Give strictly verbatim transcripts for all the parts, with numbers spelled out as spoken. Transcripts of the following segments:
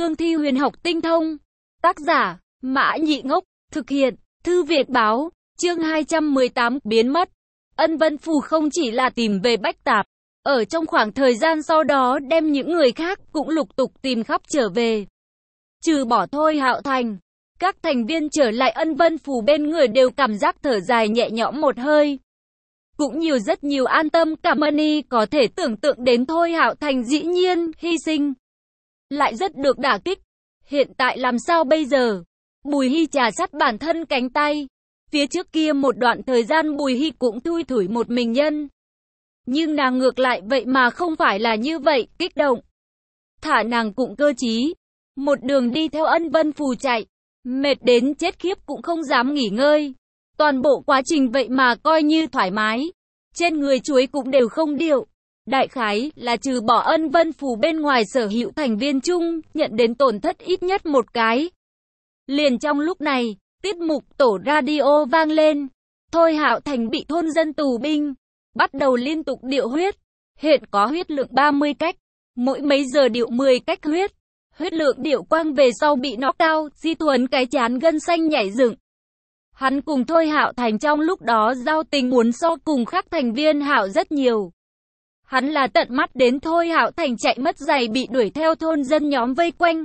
cương thi huyền học tinh thông. Tác giả, Mã Nhị Ngốc, thực hiện, Thư Việt Báo, chương hai trăm mười tám, biến mất. Ân Vân Phù không chỉ là tìm về Bách Tạp, ở trong khoảng thời gian sau đó đem những người khác cũng lục tục tìm khắp trở về. Trừ bỏ Thôi Hạo Thành, các thành viên trở lại Ân Vân Phù bên người đều cảm giác thở dài nhẹ nhõm một hơi. Cũng nhiều rất nhiều an tâm cảm ơn y, có thể tưởng tượng đến Thôi Hạo Thành dĩ nhiên hy sinh, lại rất được đả kích. Hiện tại làm sao bây giờ? Bùi Hy chà sát bản thân cánh tay. Phía trước kia một đoạn thời gian Bùi Hy cũng thui thủi một mình nhân. Nhưng nàng ngược lại vậy mà không phải là như vậy, kích động. Thả nàng cũng cơ trí. Một đường đi theo Ân Vân Phù chạy. Mệt đến chết khiếp cũng không dám nghỉ ngơi. Toàn bộ quá trình vậy mà coi như thoải mái. Trên người chuối cũng đều không điệu. Đại khái là trừ bỏ Ân Vân Phù bên ngoài sở hữu thành viên chung, nhận đến tổn thất ít nhất một cái. Liền trong lúc này, tiết mục tổ radio vang lên. Thôi Hạo Thành bị thôn dân tù binh, bắt đầu liên tục điệu huyết. Hiện có huyết lượng ba mươi cách, mỗi mấy giờ điệu mười cách huyết. Huyết lượng điệu quang về sau bị nó cao, Di Thuấn cái chán gân xanh nhảy dựng. Hắn cùng Thôi Hạo Thành trong lúc đó giao tình muốn so cùng khác thành viên Hạo rất nhiều. Hắn là tận mắt đến Thôi Hạo Thành chạy mất giày bị đuổi theo thôn dân nhóm vây quanh.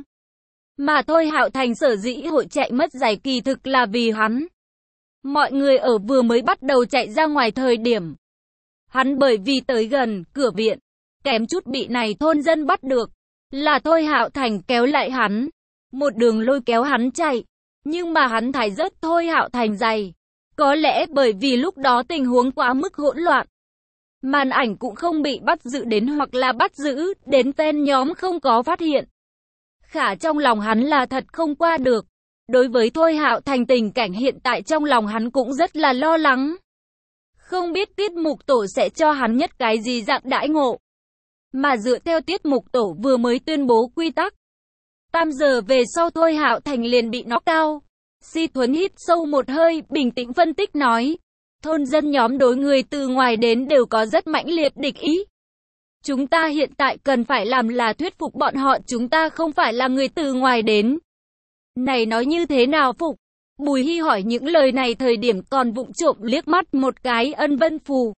Mà Thôi Hạo Thành sở dĩ hội chạy mất giày kỳ thực là vì hắn. Mọi người ở vừa mới bắt đầu chạy ra ngoài thời điểm. Hắn bởi vì tới gần cửa viện, kém chút bị này thôn dân bắt được. Là Thôi Hạo Thành kéo lại hắn. Một đường lôi kéo hắn chạy. Nhưng mà hắn thải rớt Thôi Hạo Thành giày. Có lẽ bởi vì lúc đó tình huống quá mức hỗn loạn. Màn ảnh cũng không bị bắt giữ đến hoặc là bắt giữ đến tên nhóm không có phát hiện. Khả trong lòng hắn là thật không qua được. Đối với Thôi Hạo Thành tình cảnh hiện tại trong lòng hắn cũng rất là lo lắng. Không biết tiết mục tổ sẽ cho hắn nhất cái gì dạng đãi ngộ. Mà dựa theo tiết mục tổ vừa mới tuyên bố quy tắc. Tam giờ về sau Thôi Hạo Thành liền bị knock out. Di Thuấn hít sâu một hơi, bình tĩnh phân tích nói. Thôn dân nhóm đối người từ ngoài đến đều có rất mãnh liệt địch ý. Chúng ta hiện tại cần phải làm là thuyết phục bọn họ chúng ta không phải là người từ ngoài đến. Này nói như thế nào phục? Bùi Hy hỏi những lời này thời điểm còn vụng trộm liếc mắt một cái Ân Vân Phù.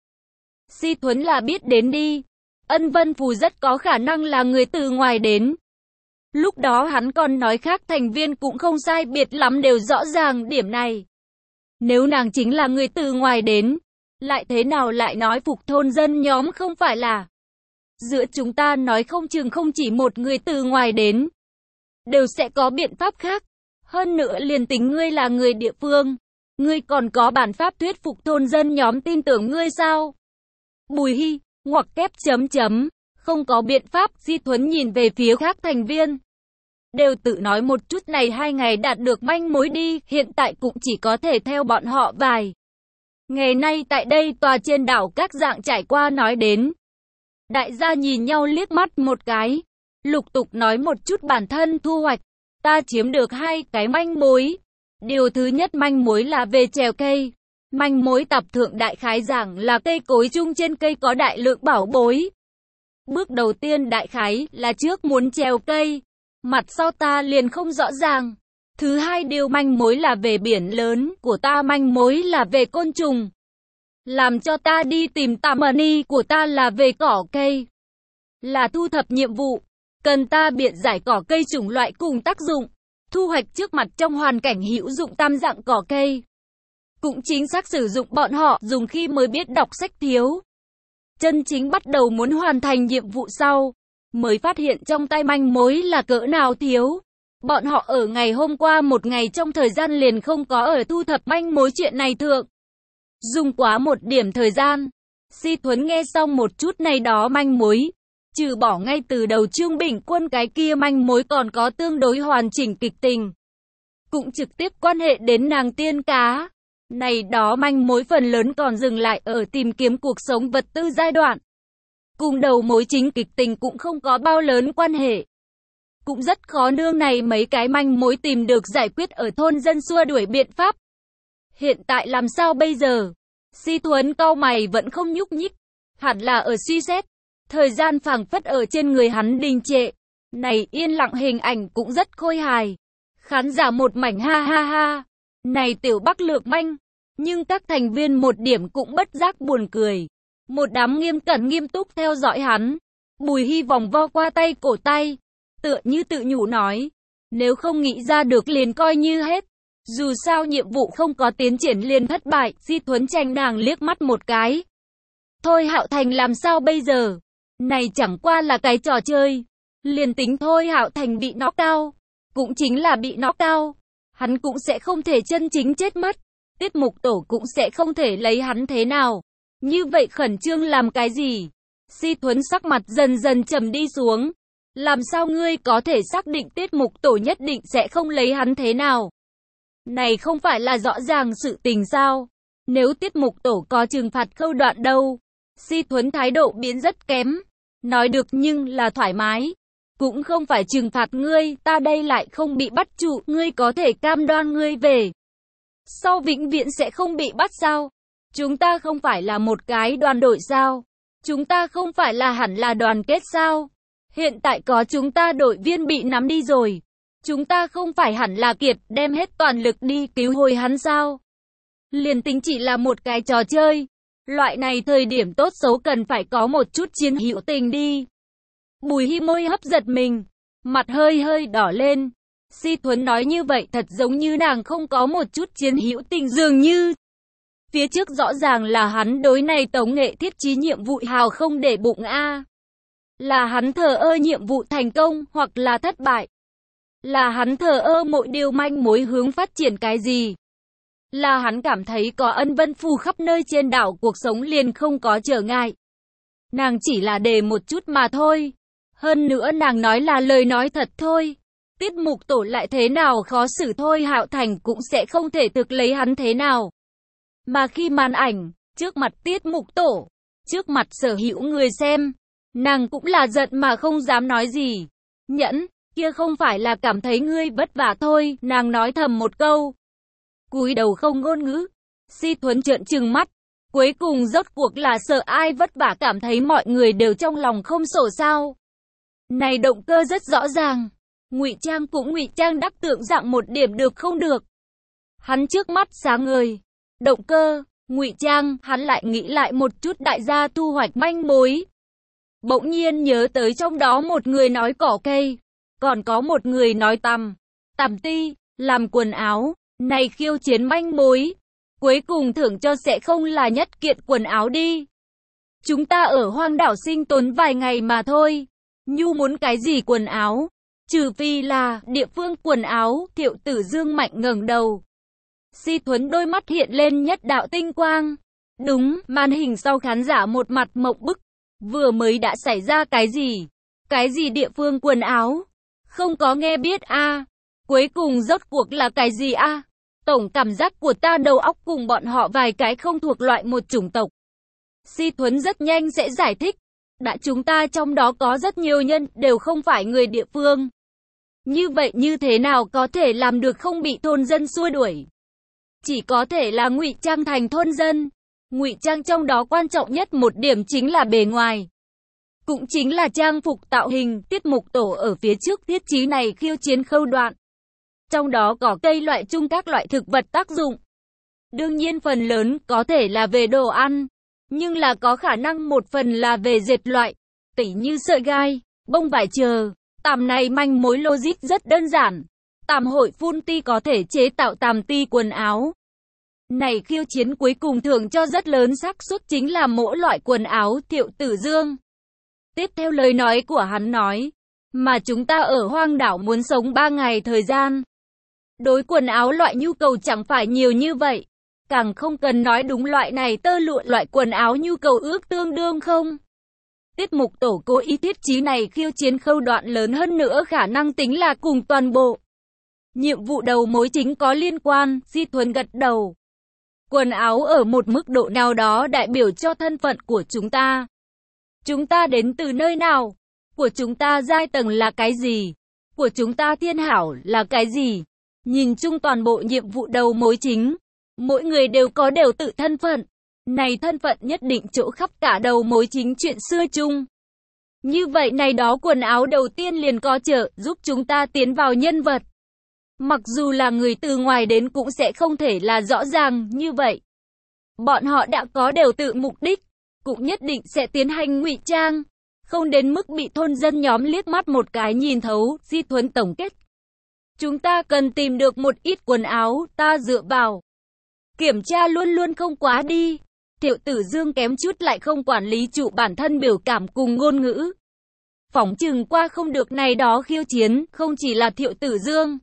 Di Thuấn là biết đến đi. Ân Vân Phù rất có khả năng là người từ ngoài đến. Lúc đó hắn còn nói khác thành viên cũng không sai biệt lắm đều rõ ràng điểm này. Nếu nàng chính là người từ ngoài đến, lại thế nào lại nói phục thôn dân nhóm không phải là. Giữa chúng ta nói không chừng không chỉ một người từ ngoài đến, đều sẽ có biện pháp khác. Hơn nữa liền tính ngươi là người địa phương, ngươi còn có bản pháp thuyết phục thôn dân nhóm tin tưởng ngươi sao? Bùi Hy, ngoặc kép chấm chấm, không có biện pháp. Di Thuấn nhìn về phía khác thành viên. Đều tự nói một chút này hai ngày đạt được manh mối đi, hiện tại cũng chỉ có thể theo bọn họ vài. Ngày nay tại đây tòa trên đảo các dạng trải qua nói đến. Đại gia nhìn nhau liếc mắt một cái, lục tục nói một chút bản thân thu hoạch. Ta chiếm được hai cái manh mối. Điều thứ nhất manh mối là về trèo cây. Manh mối tập thượng đại khái giảng là cây cối chung trên cây có đại lượng bảo bối. Bước đầu tiên đại khái là trước muốn trèo cây. Mặt sau ta liền không rõ ràng. Thứ hai điều manh mối là về biển lớn của ta, manh mối là về côn trùng. Làm cho ta đi tìm tà money của ta là về cỏ cây. Là thu thập nhiệm vụ. Cần ta biện giải cỏ cây chủng loại cùng tác dụng. Thu hoạch trước mặt trong hoàn cảnh hữu dụng tam dạng cỏ cây. Cũng chính xác sử dụng bọn họ dùng khi mới biết đọc sách thiếu. Chân chính bắt đầu muốn hoàn thành nhiệm vụ sau. Mới phát hiện trong tay manh mối là cỡ nào thiếu. Bọn họ ở ngày hôm qua một ngày trong thời gian liền không có ở thu thập manh mối chuyện này thượng. Dùng quá một điểm thời gian. Di Thuấn nghe xong một chút này đó manh mối. Trừ bỏ ngay từ đầu Trương Bình Quân cái kia manh mối còn có tương đối hoàn chỉnh kịch tình. Cũng trực tiếp quan hệ đến nàng tiên cá. Này đó manh mối phần lớn còn dừng lại ở tìm kiếm cuộc sống vật tư giai đoạn. Cùng đầu mối chính kịch tình cũng không có bao lớn quan hệ. Cũng rất khó nương này mấy cái manh mối tìm được giải quyết ở thôn dân xua đuổi biện pháp. Hiện tại làm sao bây giờ? Di Thuấn cau mày vẫn không nhúc nhích. Hẳn là ở suy xét. Thời gian phảng phất ở trên người hắn đình trệ. Này yên lặng hình ảnh cũng rất khôi hài. Khán giả một mảnh ha ha ha. Này Tiểu Bắc lược manh. Nhưng các thành viên một điểm cũng bất giác buồn cười. Một đám nghiêm cẩn nghiêm túc theo dõi hắn. Bùi Hy vòng vo qua tay cổ tay. Tựa như tự nhủ nói. Nếu không nghĩ ra được liền coi như hết. Dù sao nhiệm vụ không có tiến triển liền thất bại. Di Thuấn tranh nàng liếc mắt một cái. Thôi Hạo Thành làm sao bây giờ? Này chẳng qua là cái trò chơi. Liền tính Thôi Hạo Thành bị knock out. Cũng chính là bị knock out. Hắn cũng sẽ không thể chân chính chết mất. Tiết mục tổ cũng sẽ không thể lấy hắn thế nào. Như vậy khẩn trương làm cái gì? Di Thuấn sắc mặt dần dần trầm đi xuống. Làm sao ngươi có thể xác định tiết mục tổ nhất định sẽ không lấy hắn thế nào? Này không phải là rõ ràng sự tình sao? Nếu tiết mục tổ có trừng phạt khâu đoạn đâu? Di Thuấn thái độ biến rất kém. Nói được nhưng là thoải mái. Cũng không phải trừng phạt ngươi, ta đây lại không bị bắt trụ, ngươi có thể cam đoan ngươi về sau vĩnh viễn sẽ không bị bắt sao? Chúng ta không phải là một cái đoàn đội sao? Chúng ta không phải là hẳn là đoàn kết sao? Hiện tại có chúng ta đội viên bị nắm đi rồi. Chúng ta không phải hẳn là kiệt đem hết toàn lực đi cứu hồi hắn sao? Liền tính chỉ là một cái trò chơi. Loại này thời điểm tốt xấu cần phải có một chút chiến hữu tình đi. Bùi Hy môi hấp giật mình. Mặt hơi hơi đỏ lên. Di Thuấn nói như vậy thật giống như nàng không có một chút chiến hữu tình dường như. Phía trước rõ ràng là hắn đối này tống nghệ thiết trí nhiệm vụ hào không để bụng a. Là hắn thờ ơ nhiệm vụ thành công hoặc là thất bại. Là hắn thờ ơ mỗi điều manh mối hướng phát triển cái gì. Là hắn cảm thấy có ân vân phù khắp nơi trên đảo cuộc sống liền không có trở ngại. Nàng chỉ là đề một chút mà thôi. Hơn nữa nàng nói là lời nói thật thôi. Tiết mục tổ lại thế nào khó xử Thôi Hạo Thành cũng sẽ không thể thực lấy hắn thế nào. Mà khi màn ảnh, trước mặt tiết mục tổ, trước mặt sở hữu người xem, nàng cũng là giận mà không dám nói gì. Nhẫn, kia không phải là cảm thấy ngươi vất vả thôi, nàng nói thầm một câu. Cúi đầu không ngôn ngữ. Di Thuấn trợn trừng mắt. Cuối cùng rốt cuộc là sợ ai vất vả cảm thấy mọi người đều trong lòng không sổ sao. Này động cơ rất rõ ràng. Ngụy Trang cũng ngụy trang đắc tượng dạng một điểm được không được. Hắn trước mắt sáng ngời. Động cơ, ngụy trang, hắn lại nghĩ lại một chút đại gia thu hoạch manh mối. Bỗng nhiên nhớ tới trong đó một người nói cỏ cây. Còn có một người nói tằm. Tằm ti, làm quần áo. Này khiêu chiến manh mối. Cuối cùng thưởng cho sẽ không là nhất kiện quần áo đi. Chúng ta ở hoang đảo sinh tồn vài ngày mà thôi. Nhu muốn cái gì quần áo? Trừ phi là địa phương quần áo. Thiệu Tử Dương mạnh ngẩng đầu. Di Thuấn đôi mắt hiện lên nhất đạo tinh quang. Đúng, màn hình sau khán giả một mặt mộng bức. Vừa mới đã xảy ra cái gì? Cái gì địa phương quần áo? Không có nghe biết a. À. Cuối cùng rốt cuộc là cái gì a? À? Tổng cảm giác của ta đầu óc cùng bọn họ vài cái không thuộc loại một chủng tộc. Di Thuấn rất nhanh sẽ giải thích. Đã chúng ta trong đó có rất nhiều nhân đều không phải người địa phương. Như vậy như thế nào có thể làm được không bị thôn dân xua đuổi? Chỉ có thể là ngụy trang thành thôn dân. Ngụy trang trong đó quan trọng nhất một điểm chính là bề ngoài. Cũng chính là trang phục tạo hình. Tiết mục tổ ở phía trước thiết trí này khiêu chiến khâu đoạn. Trong đó có cây loại chung các loại thực vật tác dụng. Đương nhiên phần lớn có thể là về đồ ăn. Nhưng là có khả năng một phần là về dệt loại. Tỉ như sợi gai, bông vải chờ. Tằm này manh mối logic rất đơn giản. Tằm hội phun ti có thể chế tạo tằm ti quần áo. Này khiêu chiến cuối cùng thưởng cho rất lớn xác suất chính là mỗi loại quần áo. Thiệu Tử Dương. Tiếp theo lời nói của hắn nói. Mà chúng ta ở hoang đảo muốn sống ba ngày thời gian. Đối quần áo loại nhu cầu chẳng phải nhiều như vậy. Càng không cần nói đúng loại này tơ lụa loại quần áo nhu cầu ước tương đương không. Tiết mục tổ cố ý thiết trí này khiêu chiến khâu đoạn lớn hơn nữa khả năng tính là cùng toàn bộ. Nhiệm vụ đầu mối chính có liên quan. Di Thuấn gật đầu. Quần áo ở một mức độ nào đó đại biểu cho thân phận của chúng ta. Chúng ta đến từ nơi nào? Của chúng ta giai tầng là cái gì? Của chúng ta thiên hảo là cái gì? Nhìn chung toàn bộ nhiệm vụ đầu mối chính. Mỗi người đều có đều tự thân phận. Này thân phận nhất định chỗ khắp cả đầu mối chính chuyện xưa chung. Như vậy này đó quần áo đầu tiên liền có trợ giúp chúng ta tiến vào nhân vật. Mặc dù là người từ ngoài đến cũng sẽ không thể là rõ ràng như vậy. Bọn họ đã có đều tự mục đích, cũng nhất định sẽ tiến hành ngụy trang, không đến mức bị thôn dân nhóm liếc mắt một cái nhìn thấu. Di Thuấn tổng kết. Chúng ta cần tìm được một ít quần áo, ta dựa vào kiểm tra luôn luôn không quá đi. Thiệu Tử Dương kém chút lại không quản lý trụ bản thân biểu cảm cùng ngôn ngữ. Phỏng chừng qua không được này đó khiêu chiến, không chỉ là Thiệu Tử Dương.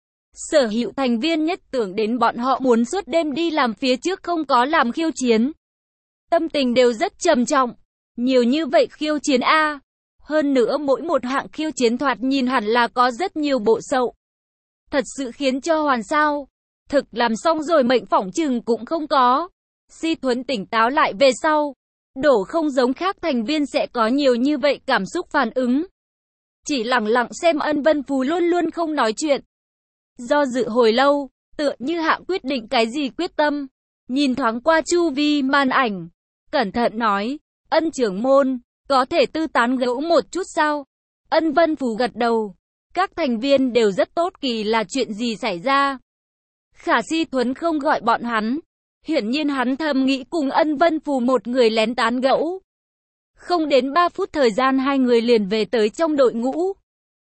Sở hữu thành viên nhất tưởng đến bọn họ muốn suốt đêm đi làm phía trước không có làm khiêu chiến. Tâm tình đều rất trầm trọng. Nhiều như vậy khiêu chiến A. Hơn nữa mỗi một hạng khiêu chiến thoạt nhìn hẳn là có rất nhiều bộ sậu. Thật sự khiến cho hoàn sao. Thực làm xong rồi mệnh phỏng chừng cũng không có. Di Thuấn tỉnh táo lại về sau. Đổ không giống khác thành viên sẽ có nhiều như vậy cảm xúc phản ứng. Chỉ lặng lặng xem Ân Vân Phù luôn luôn không nói chuyện. Do dự hồi lâu, tựa như hạ quyết định cái gì quyết tâm. Nhìn thoáng qua chu vi màn ảnh. Cẩn thận nói, Ân trưởng môn, có thể tư tán gẫu một chút sao? Ân Vân Phù gật đầu. Các thành viên đều rất tốt, kỳ là chuyện gì xảy ra? Khả Di Thuấn không gọi bọn hắn. Hiển nhiên hắn thầm nghĩ cùng Ân Vân Phù một người lén tán gẫu. Không đến ba phút thời gian hai người liền về tới trong đội ngũ.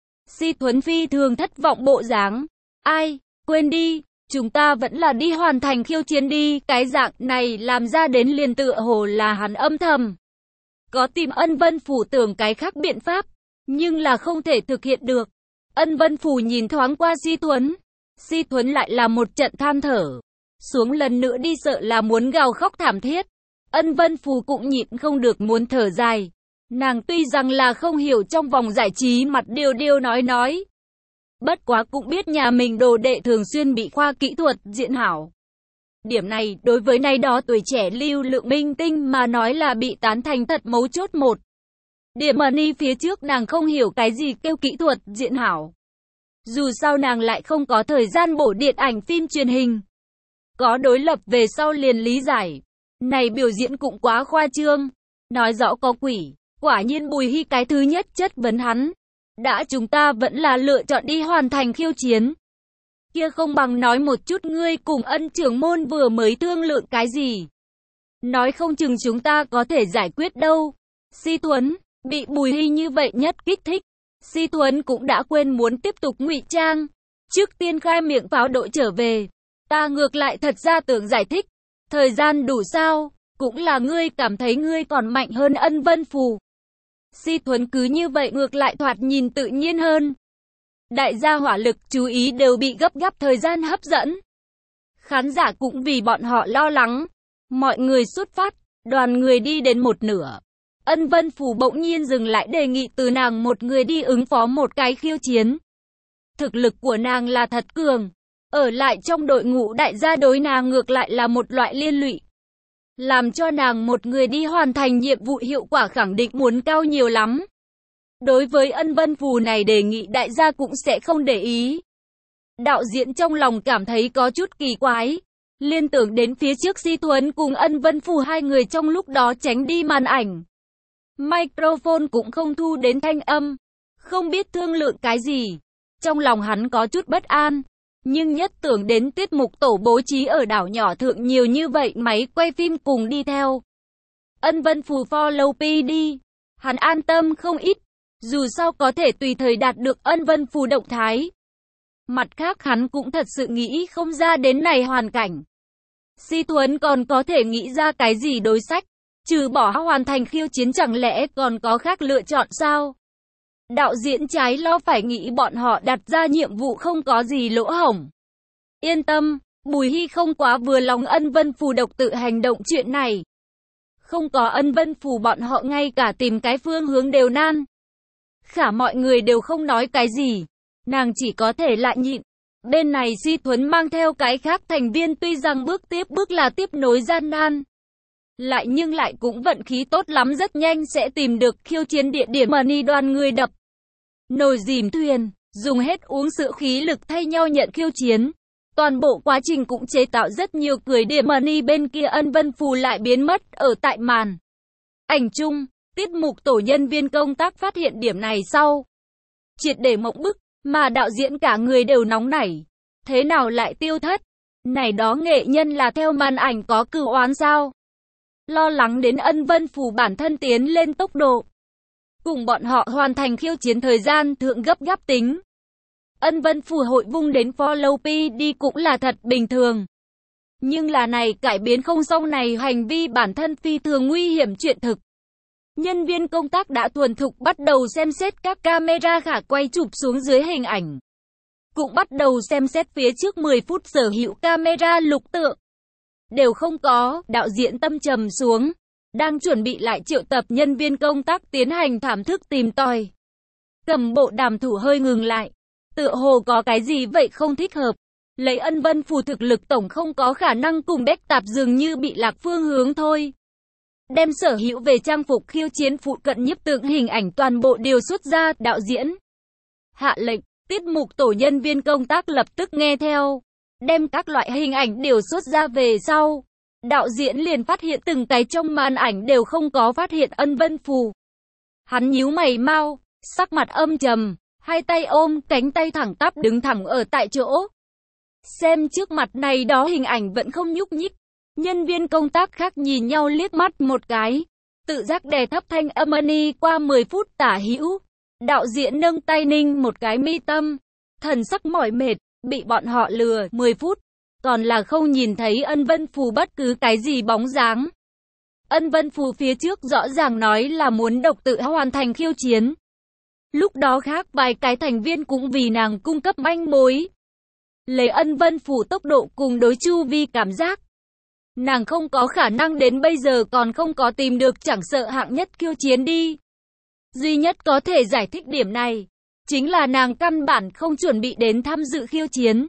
Di Thuấn phi thường thất vọng bộ dáng. Ai, quên đi, chúng ta vẫn là đi hoàn thành khiêu chiến đi. Cái dạng này làm ra đến liền tựa hồ là hắn âm thầm có tìm Ân Vân Phù tưởng cái khác biện pháp, nhưng là không thể thực hiện được. Ân Vân Phù nhìn thoáng qua Di Thuấn. Di Thuấn lại là một trận than thở. Xuống lần nữa đi sợ là muốn gào khóc thảm thiết. Ân Vân Phù cũng nhịn không được muốn thở dài. Nàng tuy rằng là không hiểu trong vòng giải trí mặt điều điều nói nói. Bất quá cũng biết nhà mình đồ đệ thường xuyên bị khoa kỹ thuật diện hảo. Điểm này đối với nay đó tuổi trẻ lưu lượng minh tinh mà nói là bị tán thành thật mấu chốt một. Điểm mà ni phía trước nàng không hiểu cái gì kêu kỹ thuật diện hảo. Dù sao nàng lại không có thời gian bổ điện ảnh phim truyền hình. Có đối lập về sau liền lý giải. Này biểu diễn cũng quá khoa trương. Nói rõ có quỷ. Quả nhiên Bùi Hy cái thứ nhất chất vấn hắn. Đã chúng ta vẫn là lựa chọn đi hoàn thành khiêu chiến. Kia không bằng nói một chút ngươi cùng Ân trưởng môn vừa mới thương lượng cái gì. Nói không chừng chúng ta có thể giải quyết đâu. Di Thuấn, bị Bùi Hy như vậy nhất kích thích. Di Thuấn cũng đã quên muốn tiếp tục ngụy trang. Trước tiên khai miệng pháo đội trở về. Ta ngược lại thật ra tưởng giải thích. Thời gian đủ sao, cũng là ngươi cảm thấy ngươi còn mạnh hơn Ân Vân Phù. Di Thuấn cứ như vậy ngược lại thoạt nhìn tự nhiên hơn. Đại gia hỏa lực chú ý đều bị gấp gáp thời gian hấp dẫn. Khán giả cũng vì bọn họ lo lắng. Mọi người xuất phát, đoàn người đi đến một nửa. Ân Vân Phù bỗng nhiên dừng lại đề nghị từ nàng một người đi ứng phó một cái khiêu chiến. Thực lực của nàng là thật cường. Ở lại trong đội ngũ đại gia đối nàng ngược lại là một loại liên lụy. Làm cho nàng một người đi hoàn thành nhiệm vụ hiệu quả khẳng định muốn cao nhiều lắm. Đối với Ân Vân Phù này đề nghị đại gia cũng sẽ không để ý. Đạo diễn trong lòng cảm thấy có chút kỳ quái. Liên tưởng đến phía trước Di Thuấn cùng Ân Vân Phù hai người trong lúc đó tránh đi màn ảnh. Microphone cũng không thu đến thanh âm. Không biết thương lượng cái gì. Trong lòng hắn có chút bất an. Nhưng nhất tưởng đến tiết mục tổ bố trí ở đảo nhỏ thượng nhiều như vậy máy quay phim cùng đi theo. Ân Vân Phù follow pê đi. Hắn an tâm không ít. Dù sao có thể tùy thời đạt được Ân Vân Phù động thái. Mặt khác hắn cũng thật sự nghĩ không ra đến này hoàn cảnh. Di Thuấn còn có thể nghĩ ra cái gì đối sách. Trừ bỏ hoàn thành khiêu chiến chẳng lẽ còn có khác lựa chọn sao? Đạo diễn trái lo phải nghĩ bọn họ đặt ra nhiệm vụ không có gì lỗ hổng. Yên tâm, Bùi Hy không quá vừa lòng Ân Vân Phù độc tự hành động chuyện này. Không có Ân Vân Phù bọn họ ngay cả tìm cái phương hướng đều nan. Khả mọi người đều không nói cái gì. Nàng chỉ có thể lại nhịn. Bên này Di Thuấn mang theo cái khác thành viên tuy rằng bước tiếp bước là tiếp nối gian nan. Lại nhưng lại cũng vận khí tốt lắm rất nhanh sẽ tìm được khiêu chiến địa điểm mà ni đoàn người đập. Nồi dìm thuyền, dùng hết uống sự khí lực thay nhau nhận khiêu chiến. Toàn bộ quá trình cũng chế tạo rất nhiều cười điểm mà ni bên kia Ân Vân Phù lại biến mất ở tại màn ảnh chung. Tiết mục tổ nhân viên công tác phát hiện điểm này sau. Triệt để mộng bức, mà đạo diễn cả người đều nóng nảy. Thế nào lại tiêu thất? Này đó nghệ nhân là theo màn ảnh có cửu oán sao? Lo lắng đến Ân Vân Phù bản thân tiến lên tốc độ. Cùng bọn họ hoàn thành khiêu chiến thời gian thượng gấp gáp tính. Ân Vân Phù hội vung đến follow pê đê cũng là thật bình thường. Nhưng là này cải biến không xong này hành vi bản thân phi thường nguy hiểm chuyện thực. Nhân viên công tác đã thuần thục bắt đầu xem xét các camera khả quay chụp xuống dưới hình ảnh. Cũng bắt đầu xem xét phía trước mười phút sở hữu camera lục tượng. Đều không có, đạo diễn tâm trầm xuống. Đang chuẩn bị lại triệu tập nhân viên công tác tiến hành thảm thức tìm tòi. Cầm bộ đàm thủ hơi ngừng lại. Tựa hồ có cái gì vậy không thích hợp. Lấy Ân Vân Phù thực lực tổng không có khả năng cùng Bách Tạp dường như bị lạc phương hướng thôi. Đem sở hữu về trang phục khiêu chiến phụ cận nhiếp tượng hình ảnh toàn bộ đều xuất ra, đạo diễn hạ lệnh, tiết mục tổ nhân viên công tác lập tức nghe theo. Đem các loại hình ảnh đều xuất ra về sau. Đạo diễn liền phát hiện từng cái trong màn ảnh đều không có phát hiện Ân Vân Phù. Hắn nhíu mày mau, sắc mặt âm trầm, hai tay ôm, cánh tay thẳng tắp đứng thẳng ở tại chỗ. Xem trước mặt này đó hình ảnh vẫn không nhúc nhích. Nhân viên công tác khác nhìn nhau liếc mắt một cái. Tự giác đè thấp thanh âm ni qua mười phút tả hữu. Đạo diễn nâng tay ninh một cái mi tâm. Thần sắc mỏi mệt, bị bọn họ lừa mười phút. Còn là không nhìn thấy Ân Vân Phù bất cứ cái gì bóng dáng. Ân Vân Phù phía trước rõ ràng nói là muốn độc tự hoàn thành khiêu chiến. Lúc đó khác vài cái thành viên cũng vì nàng cung cấp manh mối. Lấy Ân Vân Phù tốc độ cùng đối chu vi cảm giác. Nàng không có khả năng đến bây giờ còn không có tìm được chẳng sợ hạng nhất khiêu chiến đi. Duy nhất có thể giải thích điểm này, chính là nàng căn bản không chuẩn bị đến tham dự khiêu chiến.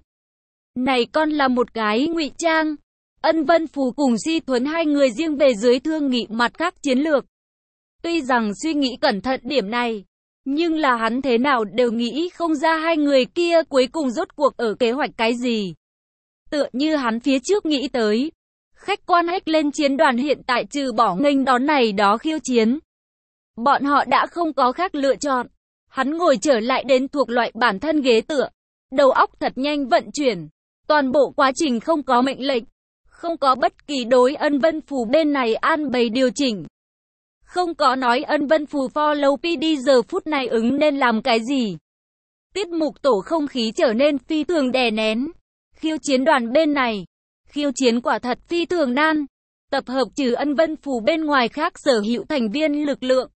Này con là một cái ngụy trang. Ân Vân Phù cùng Si Thuấn hai người riêng về dưới thương nghị mặt khác chiến lược. Tuy rằng suy nghĩ cẩn thận điểm này, nhưng là hắn thế nào đều nghĩ không ra hai người kia cuối cùng rốt cuộc ở kế hoạch cái gì. Tựa như hắn phía trước nghĩ tới. Khách quan hách lên chiến đoàn hiện tại trừ bỏ nghênh đón này đó khiêu chiến. Bọn họ đã không có khác lựa chọn. Hắn ngồi trở lại đến thuộc loại bản thân ghế tựa. Đầu óc thật nhanh vận chuyển. Toàn bộ quá trình không có mệnh lệnh. Không có bất kỳ đối Ân Vân Phù bên này an bày điều chỉnh. Không có nói Ân Vân Phù follow pê đê giờ phút này ứng nên làm cái gì. Tiết mục tổ không khí trở nên phi thường đè nén. Khiêu chiến đoàn bên này. Khiêu chiến quả thật phi thường nan. Tập hợp trừ Ân Vân Phù bên ngoài khác sở hữu thành viên lực lượng.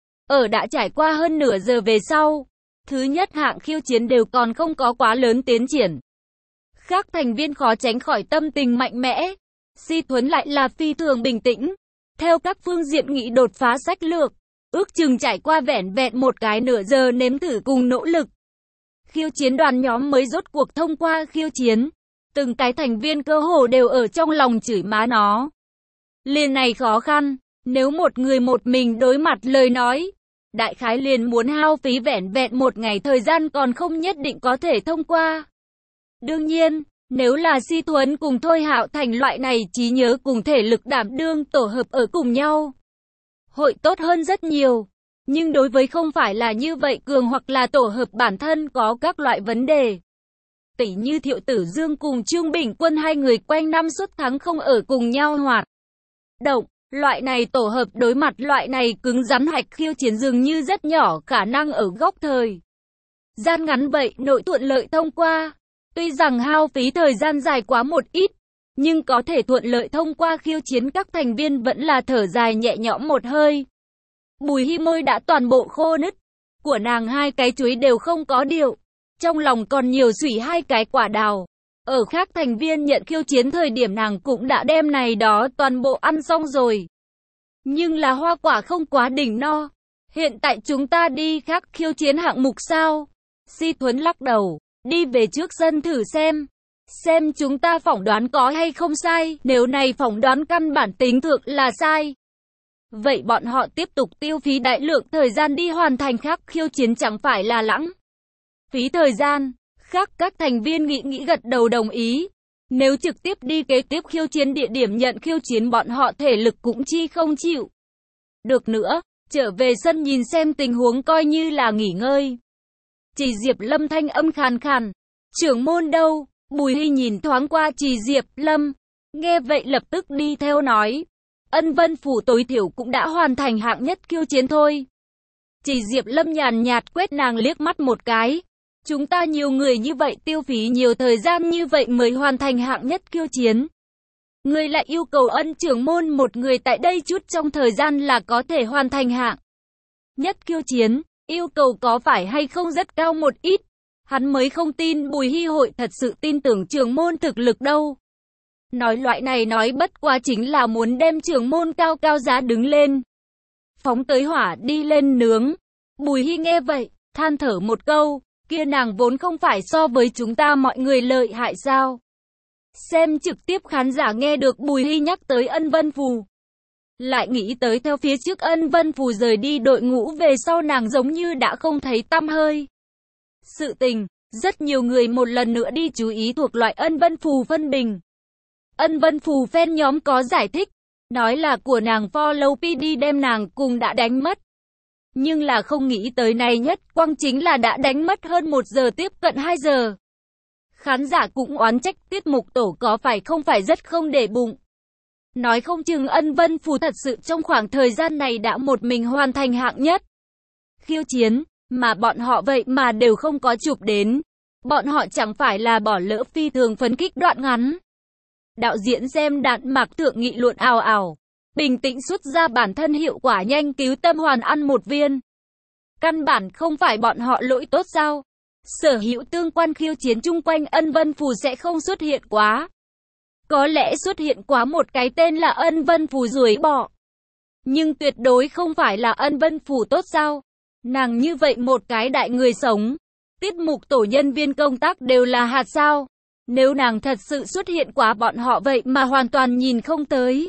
Ở đã trải qua hơn nửa giờ về sau. Thứ nhất hạng khiêu chiến đều còn không có quá lớn tiến triển. Khác thành viên khó tránh khỏi tâm tình mạnh mẽ. Si Thuấn lại là phi thường bình tĩnh. Theo các phương diện nghĩ đột phá sách lược. Ước chừng trải qua vẻn vẹn một cái nửa giờ nếm thử cùng nỗ lực. Khiêu chiến đoàn nhóm mới rốt cuộc thông qua khiêu chiến. Từng cái thành viên cơ hồ đều ở trong lòng chửi má nó. Liền này khó khăn. Nếu một người một mình đối mặt lời nói. Đại khái liền muốn hao phí vẻn vẹn một ngày thời gian còn không nhất định có thể thông qua. Đương nhiên, nếu là Si Thuấn cùng Thôi Hạo Thành loại này trí nhớ cùng thể lực đảm đương tổ hợp ở cùng nhau. Hội tốt hơn rất nhiều. Nhưng đối với không phải là như vậy cường hoặc là tổ hợp bản thân có các loại vấn đề. Tỷ như Thiệu Tử Dương cùng Trương Bình Quân hai người quanh năm suốt tháng không ở cùng nhau hoạt động. Loại này tổ hợp đối mặt loại này cứng rắn hạch khiêu chiến dường như rất nhỏ khả năng ở góc thời gian ngắn vậy nội thuận lợi thông qua. Tuy rằng hao phí thời gian dài quá một ít, nhưng có thể thuận lợi thông qua khiêu chiến các thành viên vẫn là thở dài nhẹ nhõm một hơi. Bùi Hi môi đã toàn bộ khô nứt, của nàng hai cái chuối đều không có điệu, trong lòng còn nhiều sủy hai cái quả đào. Ở khác thành viên nhận khiêu chiến thời điểm nàng cũng đã đem này đó toàn bộ ăn xong rồi. Nhưng là hoa quả không quá đỉnh no. Hiện tại chúng ta đi khác khiêu chiến hạng mục sao? Si Thuấn lắc đầu, đi về trước sân thử xem. Xem chúng ta phỏng đoán có hay không sai, nếu này phỏng đoán căn bản tính thượng là sai. Vậy bọn họ tiếp tục tiêu phí đại lượng thời gian đi hoàn thành khác khiêu chiến chẳng phải là lãng phí thời gian. Khác các thành viên nghĩ nghĩ gật đầu đồng ý. Nếu trực tiếp đi kế tiếp khiêu chiến địa điểm nhận khiêu chiến bọn họ thể lực cũng chi không chịu được nữa. trở về sân nhìn xem tình huống coi như là nghỉ ngơi. Chỉ Diệp Lâm thanh âm khàn khàn. Trưởng môn đâu? Bùi Hy nhìn thoáng qua Chỉ Diệp Lâm. Nghe vậy lập tức đi theo nói. Ân Vân Phủ tối thiểu cũng đã hoàn thành hạng nhất khiêu chiến thôi. Chỉ Diệp Lâm nhàn nhạt quét nàng liếc mắt một cái. Chúng ta nhiều người như vậy tiêu phí nhiều thời gian như vậy mới hoàn thành hạng nhất khiêu chiến. Người lại yêu cầu Ân trưởng môn một người tại đây chút trong thời gian là có thể hoàn thành hạng nhất khiêu chiến. Yêu cầu có phải hay không rất cao một ít. Hắn mới không tin Bùi Hy hội thật sự tin tưởng trưởng môn thực lực đâu. Nói loại này nói bất quá chính là muốn đem trưởng môn cao cao giá đứng lên. Phóng tới hỏa đi lên nướng. Bùi Hy nghe vậy, than thở một câu, kia nàng vốn không phải so với chúng ta mọi người lợi hại sao. Xem trực tiếp khán giả nghe được Bùi Hy nhắc tới Ân Vân Phù. Lại nghĩ tới theo phía trước Ân Vân Phù rời đi đội ngũ về sau nàng giống như đã không thấy tăm hơi. Sự tình, rất nhiều người một lần nữa đi chú ý thuộc loại Ân Vân Phù phân bình. Ân Vân Phù fan nhóm có giải thích, nói là của nàng follow pê đê đem nàng cùng đã đánh mất. Nhưng là không nghĩ tới này nhất quang chính là đã đánh mất hơn một giờ tiếp cận hai giờ. Khán giả cũng oán trách tiết mục tổ có phải không phải rất không để bụng. Nói không chừng Ân Vân Phù thật sự trong khoảng thời gian này đã một mình hoàn thành hạng nhất khiêu chiến, mà bọn họ vậy mà đều không có chụp đến. Bọn họ chẳng phải là bỏ lỡ phi thường phấn khích đoạn ngắn. Đạo diễn xem đạn mạc thượng nghị luận ào ào, bình tĩnh xuất ra bản thân hiệu quả nhanh cứu tâm hoàn ăn một viên. Căn bản không phải bọn họ lỗi tốt sao? Sở hữu tương quan khiêu chiến chung quanh Ân Vân Phù sẽ không xuất hiện quá. Có lẽ xuất hiện quá một cái tên là Ân Vân Phù ruồi bỏ. Nhưng tuyệt đối không phải là Ân Vân Phù tốt sao? Nàng như vậy một cái đại người sống. Tiết mục tổ nhân viên công tác đều là hạt sao? Nếu nàng thật sự xuất hiện quá bọn họ vậy mà hoàn toàn nhìn không tới.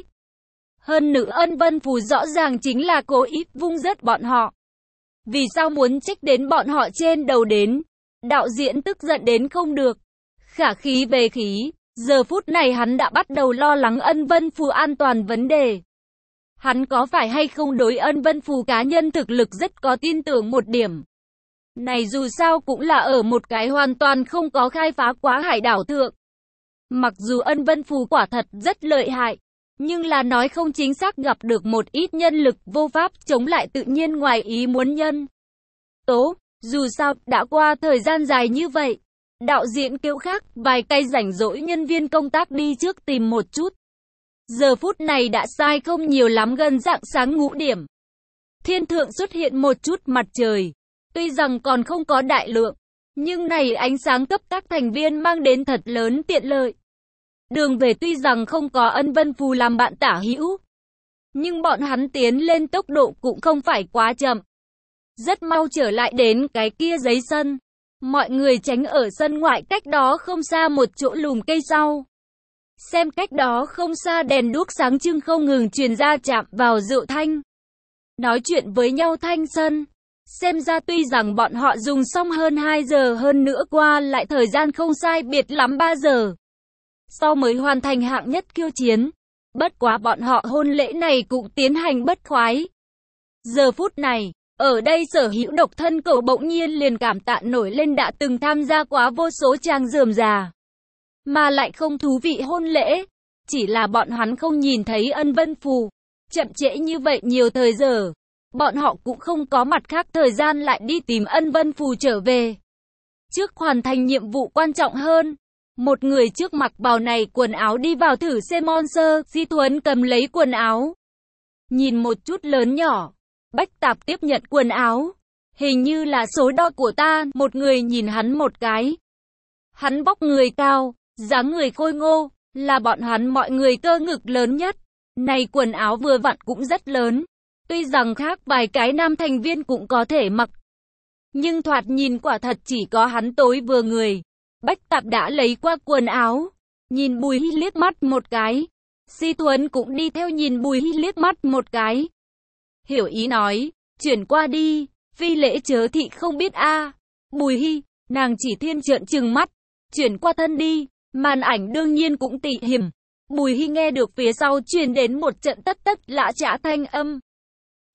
Hơn nữa Ân Vân Phù rõ ràng chính là cố ý vung rớt bọn họ. Vì sao muốn trách đến bọn họ trên đầu đến? Đạo diễn tức giận đến không được. Khả khí về khí, giờ phút này hắn đã bắt đầu lo lắng Ân Vân Phù an toàn vấn đề. Hắn có phải hay không đối Ân Vân Phù cá nhân thực lực rất có tin tưởng một điểm. Này dù sao cũng là ở một cái hoàn toàn không có khai phá quá hải đảo thượng. Mặc dù Ân Vân Phù quả thật rất lợi hại, nhưng là nói không chính xác gặp được một ít nhân lực vô pháp chống lại tự nhiên ngoài ý muốn nhân tố. Dù sao, đã qua thời gian dài như vậy, đạo diễn kêu khác, vài cây rảnh rỗi nhân viên công tác đi trước tìm một chút. Giờ phút này đã sai không nhiều lắm gần rạng sáng ngũ điểm. Thiên thượng xuất hiện một chút mặt trời. Tuy rằng còn không có đại lượng, nhưng này ánh sáng cấp các thành viên mang đến thật lớn tiện lợi. Đường về tuy rằng không có Ân Vân Phù làm bạn tả hữu, nhưng bọn hắn tiến lên tốc độ cũng không phải quá chậm. Rất mau trở lại đến cái kia giấy sân. Mọi người tránh ở sân ngoại cách đó không xa một chỗ lùm cây sau. Xem cách đó không xa đèn đuốc sáng trưng không ngừng truyền ra chạm vào rượu thanh. Nói chuyện với nhau thanh sân. Xem ra tuy rằng bọn họ dùng xong hơn hai giờ hơn nữa qua lại thời gian không sai biệt lắm ba giờ. Sau mới hoàn thành hạng nhất khiêu chiến. Bất quá bọn họ hôn lễ này cũng tiến hành bất khoái. Giờ phút này, ở đây sở hữu độc thân cậu bỗng nhiên liền cảm tạ nổi lên đã từng tham gia quá vô số trang rườm rà. Mà lại không thú vị hôn lễ. Chỉ là bọn hắn không nhìn thấy Ân Vân Phù. Chậm trễ như vậy nhiều thời giờ. Bọn họ cũng không có mặt khác thời gian lại đi tìm Ân Vân Phù trở về. Trước hoàn thành nhiệm vụ quan trọng hơn. Một người trước mặc bào này quần áo đi vào thử xe Monster. Di Thuấn cầm lấy quần áo. Nhìn một chút lớn nhỏ. Bách Tạp tiếp nhận quần áo. Hình như là số đo của ta. Một người nhìn hắn một cái. Hắn vóc người cao, dáng người khôi ngô. Là bọn hắn mọi người cơ ngực lớn nhất. Này quần áo vừa vặn cũng rất lớn. Tuy rằng khác vài cái nam thành viên cũng có thể mặc. Nhưng thoạt nhìn quả thật chỉ có hắn tối vừa người. Bách Tạp đã lấy qua quần áo. Nhìn Bùi Hy liếc mắt một cái. Si Thuấn cũng đi theo nhìn Bùi Hy liếc mắt một cái. Hiểu ý nói, chuyển qua đi, phi lễ chớ thị không biết a. À. Bùi Hy, nàng chỉ thiên trợn trừng mắt. Chuyển qua thân đi, màn ảnh đương nhiên cũng tị hiểm. Bùi Hy nghe được phía sau truyền đến một trận tất tất lã chã thanh âm.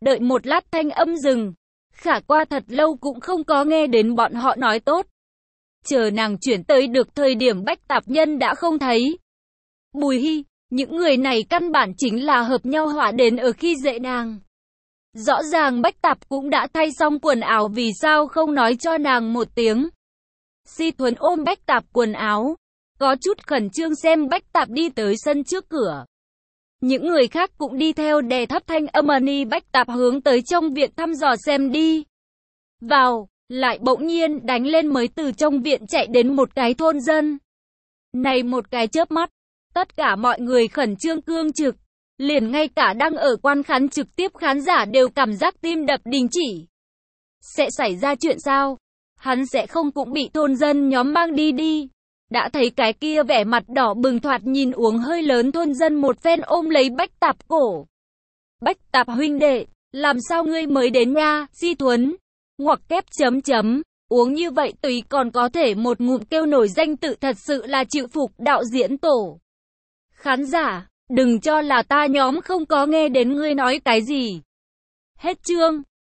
Đợi một lát thanh âm dừng. Khả qua thật lâu cũng không có nghe đến bọn họ nói tốt. Chờ nàng chuyển tới được thời điểm Bách Tạp Nhân đã không thấy. Bùi Hi, những người này căn bản chính là hợp nhau họa đến ở khi dạy nàng. Rõ ràng Bách Tạp cũng đã thay xong quần áo, vì sao không nói cho nàng một tiếng. Si Thuấn ôm Bách Tạp quần áo, có chút khẩn trương xem Bách Tạp đi tới sân trước cửa. Những người khác cũng đi theo đè thấp thanh âm Ni Bách Tạp hướng tới trong viện thăm dò xem đi. Vào, lại bỗng nhiên đánh lên mới từ trong viện chạy đến một cái thôn dân. Này một cái chớp mắt, tất cả mọi người khẩn trương cương trực, liền ngay cả đang ở quan khán trực tiếp khán giả đều cảm giác tim đập đình chỉ. Sẽ xảy ra chuyện sao? Hắn sẽ không cũng bị thôn dân nhóm mang đi đi. Đã thấy cái kia vẻ mặt đỏ bừng thoạt nhìn uống hơi lớn thôn dân một phen ôm lấy Bách Tạp cổ. Bách Tạp huynh đệ, làm sao ngươi mới đến nha, Si Thuấn? Ngoặc kép chấm chấm, uống như vậy tùy còn có thể một ngụm kêu nổi danh tự, thật sự là chịu phục đạo diễn tổ. Khán giả, đừng cho là ta nhóm không có nghe đến ngươi nói cái gì. Hết chương.